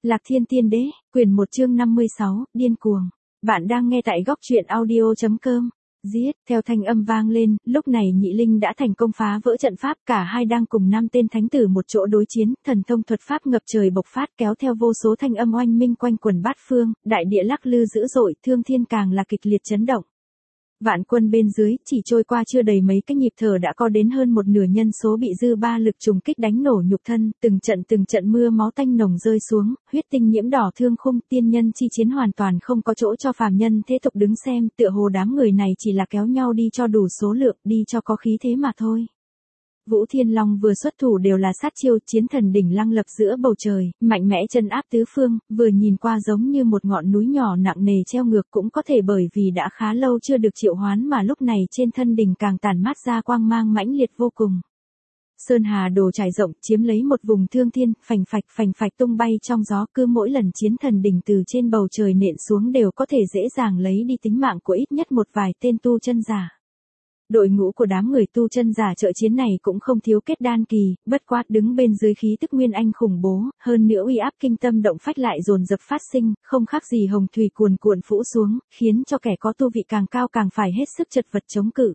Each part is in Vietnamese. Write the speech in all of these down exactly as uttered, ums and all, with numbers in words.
Lạc Thiên Tiên Đế, quyển một chương năm mươi sáu, điên cuồng. Bạn đang nghe tại góc truyện audio chấm com. Giết, theo thanh âm vang lên, lúc này Nhị Linh đã thành công phá vỡ trận pháp, cả hai đang cùng năm tên thánh tử một chỗ đối chiến, thần thông thuật pháp ngập trời bộc phát kéo theo vô số thanh âm oanh minh quanh quần bát phương, đại địa lắc lư dữ dội, thương thiên càng là kịch liệt chấn động. Vạn quân bên dưới, chỉ trôi qua chưa đầy mấy cái nhịp thở đã có đến hơn một nửa nhân số bị dư ba lực trùng kích đánh nổ nhục thân, từng trận từng trận mưa máu tanh nồng rơi xuống, huyết tinh nhiễm đỏ thương khung, tiên nhân chi chiến hoàn toàn không có chỗ cho phàm nhân thế tục đứng xem, tựa hồ đám người này chỉ là kéo nhau đi cho đủ số lượng, đi cho có khí thế mà thôi. Vũ Thiên Long vừa xuất thủ đều là sát chiêu, chiến thần đỉnh lăng lập giữa bầu trời, mạnh mẽ chân áp tứ phương, vừa nhìn qua giống như một ngọn núi nhỏ nặng nề treo ngược, cũng có thể bởi vì đã khá lâu chưa được triệu hoán mà lúc này trên thân đỉnh càng tản mát ra quang mang mãnh liệt vô cùng. Sơn hà đồ trải rộng, chiếm lấy một vùng thương thiên, phành phạch phành phạch tung bay trong gió, cứ mỗi lần chiến thần đỉnh từ trên bầu trời nện xuống đều có thể dễ dàng lấy đi tính mạng của ít nhất một vài tên tu chân giả. Đội ngũ của đám người tu chân giả trợ chiến này cũng không thiếu kết đan kỳ, bất quá đứng bên dưới khí tức nguyên anh khủng bố, hơn nữa uy áp kinh tâm động phách lại dồn dập phát sinh, không khác gì hồng thủy cuồn cuộn phũ xuống, khiến cho kẻ có tu vị càng cao càng phải hết sức chật vật chống cự.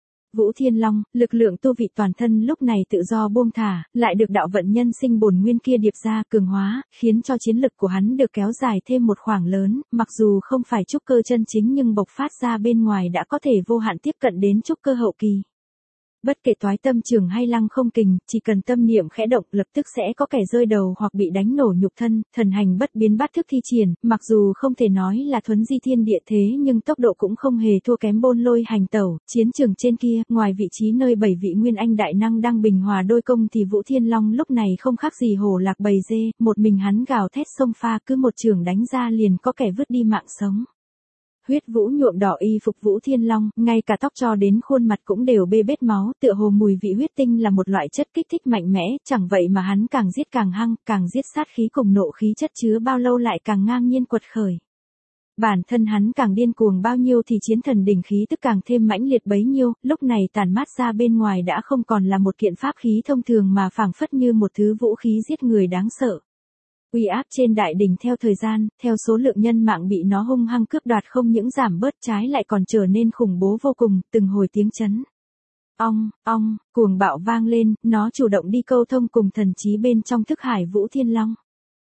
Vũ Thiên Long, lực lượng tu vị toàn thân lúc này tự do buông thả, lại được đạo vận nhân sinh bổn nguyên kia điệp ra cường hóa, khiến cho chiến lực của hắn được kéo dài thêm một khoảng lớn, mặc dù không phải trúc cơ chân chính nhưng bộc phát ra bên ngoài đã có thể vô hạn tiếp cận đến trúc cơ hậu kỳ. Bất kể toái tâm trường hay lăng không kình, chỉ cần tâm niệm khẽ động lập tức sẽ có kẻ rơi đầu hoặc bị đánh nổ nhục thân, thần hành bất biến bát thức thi triển, mặc dù không thể nói là thuấn di thiên địa thế nhưng tốc độ cũng không hề thua kém bôn lôi hành tẩu, chiến trường trên kia, ngoài vị trí nơi bảy vị nguyên anh đại năng đang bình hòa đôi công thì Vũ Thiên Long lúc này không khác gì hổ lạc bầy dê, một mình hắn gào thét xông pha cứ một trường đánh ra liền có kẻ vứt đi mạng sống. Huyết vũ nhuộm đỏ y phục Vũ Thiên Long, ngay cả tóc cho đến khuôn mặt cũng đều bê bết máu, tựa hồ mùi vị huyết tinh là một loại chất kích thích mạnh mẽ, chẳng vậy mà hắn càng giết càng hăng, càng giết sát khí cùng nộ khí chất chứa bao lâu lại càng ngang nhiên quật khởi. Bản thân hắn càng điên cuồng bao nhiêu thì chiến thần đỉnh khí tức càng thêm mãnh liệt bấy nhiêu, lúc này tản mát ra bên ngoài đã không còn là một kiện pháp khí thông thường mà phảng phất như một thứ vũ khí giết người đáng sợ. Uy áp trên đại đỉnh theo thời gian, theo số lượng nhân mạng bị nó hung hăng cướp đoạt không những giảm bớt trái lại còn trở nên khủng bố vô cùng, từng hồi tiếng chấn. Ong, ong, cuồng bạo vang lên, nó chủ động đi câu thông cùng thần trí bên trong thức hải Vũ Thiên Long.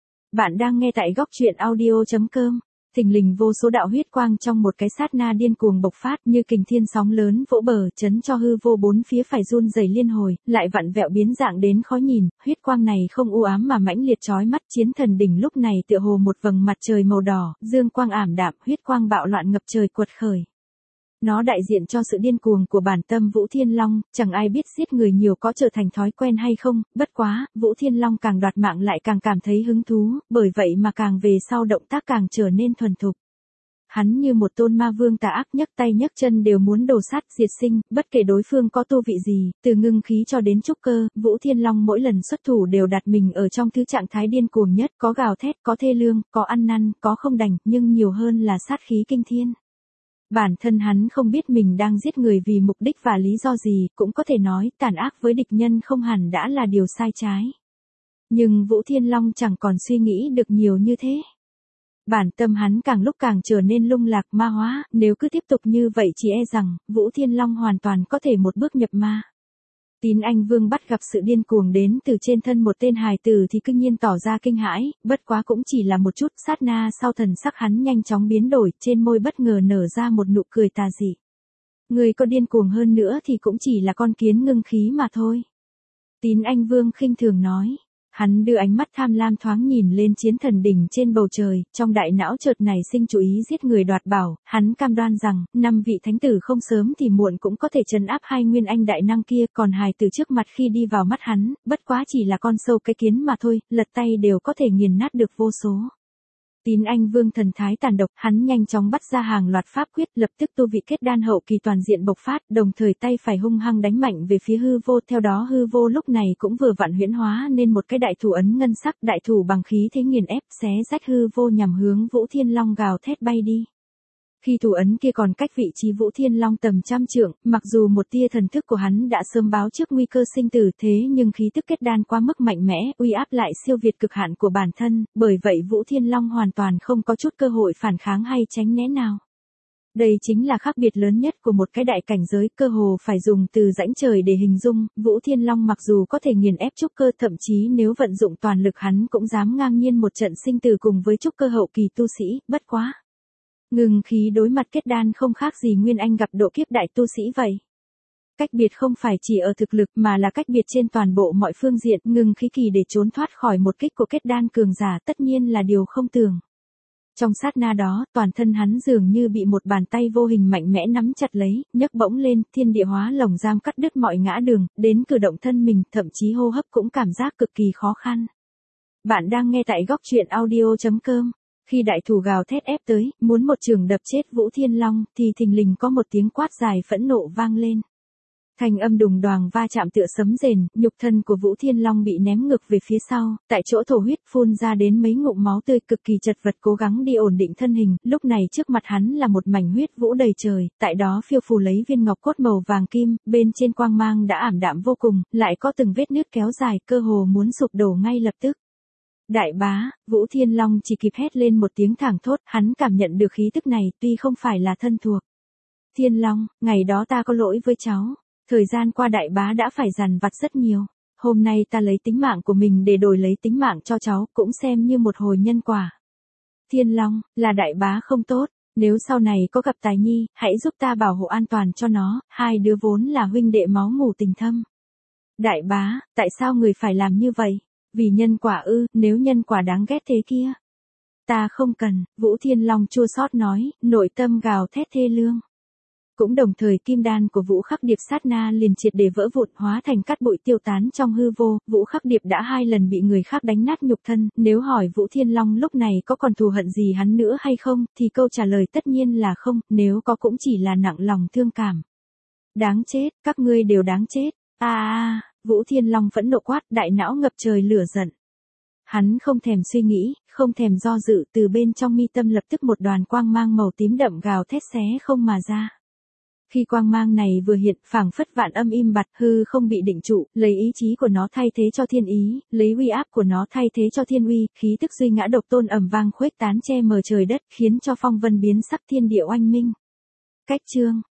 Bạn đang nghe tại góc truyện audio chấm com. Thình lình vô số đạo huyết quang trong một cái sát na điên cuồng bộc phát như kình thiên sóng lớn vỗ bờ chấn cho hư vô bốn phía phải run rẩy liên hồi, lại vặn vẹo biến dạng đến khó nhìn, huyết quang này không u ám mà mãnh liệt chói mắt, chiến thần đỉnh lúc này tựa hồ một vầng mặt trời màu đỏ, dương quang ảm đạm, huyết quang bạo loạn ngập trời quật khởi. Nó đại diện cho sự điên cuồng của bản tâm Vũ Thiên Long, chẳng ai biết giết người nhiều có trở thành thói quen hay không, bất quá, Vũ Thiên Long càng đoạt mạng lại càng cảm thấy hứng thú, bởi vậy mà càng về sau động tác càng trở nên thuần thục. Hắn như một tôn ma vương tà ác nhấc tay nhấc chân đều muốn đồ sát diệt sinh, bất kể đối phương có tu vị gì, từ ngưng khí cho đến trúc cơ, Vũ Thiên Long mỗi lần xuất thủ đều đặt mình ở trong thứ trạng thái điên cuồng nhất, có gào thét, có thê lương, có ăn năn, có không đành, nhưng nhiều hơn là sát khí kinh thiên. Bản thân hắn không biết mình đang giết người vì mục đích và lý do gì, cũng có thể nói tàn ác với địch nhân không hẳn đã là điều sai trái. Nhưng Vũ Thiên Long chẳng còn suy nghĩ được nhiều như thế. Bản tâm hắn càng lúc càng trở nên lung lạc ma hóa, nếu cứ tiếp tục như vậy chỉ e rằng, Vũ Thiên Long hoàn toàn có thể một bước nhập ma. Tín Anh Vương bắt gặp sự điên cuồng đến từ trên thân một tên hài tử thì cứ nhiên tỏ ra kinh hãi, bất quá cũng chỉ là một chút, sát na sau thần sắc hắn nhanh chóng biến đổi, trên môi bất ngờ nở ra một nụ cười tà dị. Người có điên cuồng hơn nữa thì cũng chỉ là con kiến ngưng khí mà thôi. Tín Anh Vương khinh thường nói. Hắn đưa ánh mắt tham lam thoáng nhìn lên chiến thần đỉnh trên bầu trời, trong đại não chợt nảy sinh chú ý giết người đoạt bảo, hắn cam đoan rằng, năm vị thánh tử không sớm thì muộn cũng có thể trấn áp hai nguyên anh đại năng kia, còn hài tử trước mặt khi đi vào mắt hắn, bất quá chỉ là con sâu cái kiến mà thôi, lật tay đều có thể nghiền nát được vô số. Tín Anh Vương thần thái tàn độc, hắn nhanh chóng bắt ra hàng loạt pháp quyết, lập tức tu vị kết đan hậu kỳ toàn diện bộc phát, đồng thời tay phải hung hăng đánh mạnh về phía hư vô, theo đó hư vô lúc này cũng vừa vặn huyễn hóa nên một cái đại thủ ấn ngân sắc, đại thủ bằng khí thế nghiền ép, xé rách hư vô nhằm hướng Vũ Thiên Long gào thét bay đi. Khi thủ ấn kia còn cách vị trí Vũ Thiên Long tầm trăm trượng, mặc dù một tia thần thức của hắn đã sớm báo trước nguy cơ sinh tử thế nhưng khí tức kết đan quá mức mạnh mẽ, uy áp lại siêu việt cực hạn của bản thân, bởi vậy Vũ Thiên Long hoàn toàn không có chút cơ hội phản kháng hay tránh né nào. Đây chính là khác biệt lớn nhất của một cái đại cảnh giới, cơ hồ phải dùng từ rãnh trời để hình dung. Vũ Thiên Long mặc dù có thể nghiền ép trúc cơ, thậm chí nếu vận dụng toàn lực hắn cũng dám ngang nhiên một trận sinh tử cùng với trúc cơ hậu kỳ tu sĩ, bất quá. Ngừng khí đối mặt kết đan không khác gì Nguyên Anh gặp độ kiếp đại tu sĩ vậy. Cách biệt không phải chỉ ở thực lực mà là cách biệt trên toàn bộ mọi phương diện, ngừng khí kỳ để trốn thoát khỏi một kích của kết đan cường giả tất nhiên là điều không tưởng. Trong sát na đó, toàn thân hắn dường như bị một bàn tay vô hình mạnh mẽ nắm chặt lấy, nhấc bỗng lên, thiên địa hóa lồng giam cắt đứt mọi ngã đường, đến cử động thân mình, thậm chí hô hấp cũng cảm giác cực kỳ khó khăn. Bạn đang nghe tại góc truyện audio chấm com. Khi đại thủ gào thét ép tới, muốn một chưởng đập chết Vũ Thiên Long, thì thình lình có một tiếng quát dài phẫn nộ vang lên. Thanh âm đùng đoàng va chạm tựa sấm rền, nhục thân của Vũ Thiên Long bị ném ngược về phía sau, tại chỗ thổ huyết phun ra đến mấy ngụm máu tươi, cực kỳ chật vật cố gắng đi ổn định thân hình, lúc này trước mặt hắn là một mảnh huyết vũ đầy trời, tại đó phiêu phù lấy viên ngọc cốt màu vàng kim, bên trên quang mang đã ảm đạm vô cùng, lại có từng vết nứt kéo dài, cơ hồ muốn sụp đổ ngay lập tức. Đại bá, Vũ Thiên Long chỉ kịp hét lên một tiếng thảng thốt, hắn cảm nhận được khí tức này tuy không phải là thân thuộc. Thiên Long, ngày đó ta có lỗi với cháu. Thời gian qua đại bá đã phải dằn vặt rất nhiều. Hôm nay ta lấy tính mạng của mình để đổi lấy tính mạng cho cháu, cũng xem như một hồi nhân quả. Thiên Long, là đại bá không tốt. Nếu sau này có gặp Tài Nhi, hãy giúp ta bảo hộ an toàn cho nó, hai đứa vốn là huynh đệ máu mủ tình thâm. Đại bá, tại sao người phải làm như vậy? Vì nhân quả ư, nếu nhân quả đáng ghét thế kia. Ta không cần, Vũ Thiên Long chua xót nói, nội tâm gào thét thê lương. Cũng đồng thời kim đan của Vũ Khắc Điệp sát na liền triệt để vỡ vụn, hóa thành cát bụi tiêu tán trong hư vô. Vũ Khắc Điệp đã hai lần bị người khác đánh nát nhục thân, nếu hỏi Vũ Thiên Long lúc này có còn thù hận gì hắn nữa hay không, thì câu trả lời tất nhiên là không, nếu có cũng chỉ là nặng lòng thương cảm. Đáng chết, các ngươi đều đáng chết. A a, Vũ Thiên Long phẫn nộ quát, đại não ngập trời lửa giận. Hắn không thèm suy nghĩ, không thèm do dự, từ bên trong mi tâm lập tức một đoàn quang mang màu tím đậm gào thét xé không mà ra. Khi quang mang này vừa hiện, phảng phất vạn âm im bặt, hư không bị định trụ, lấy ý chí của nó thay thế cho thiên ý, lấy uy áp của nó thay thế cho thiên uy, khí tức duy ngã độc tôn ầm vang khuếch tán che mờ trời đất, khiến cho phong vân biến sắc, thiên địa oanh minh. Cách chương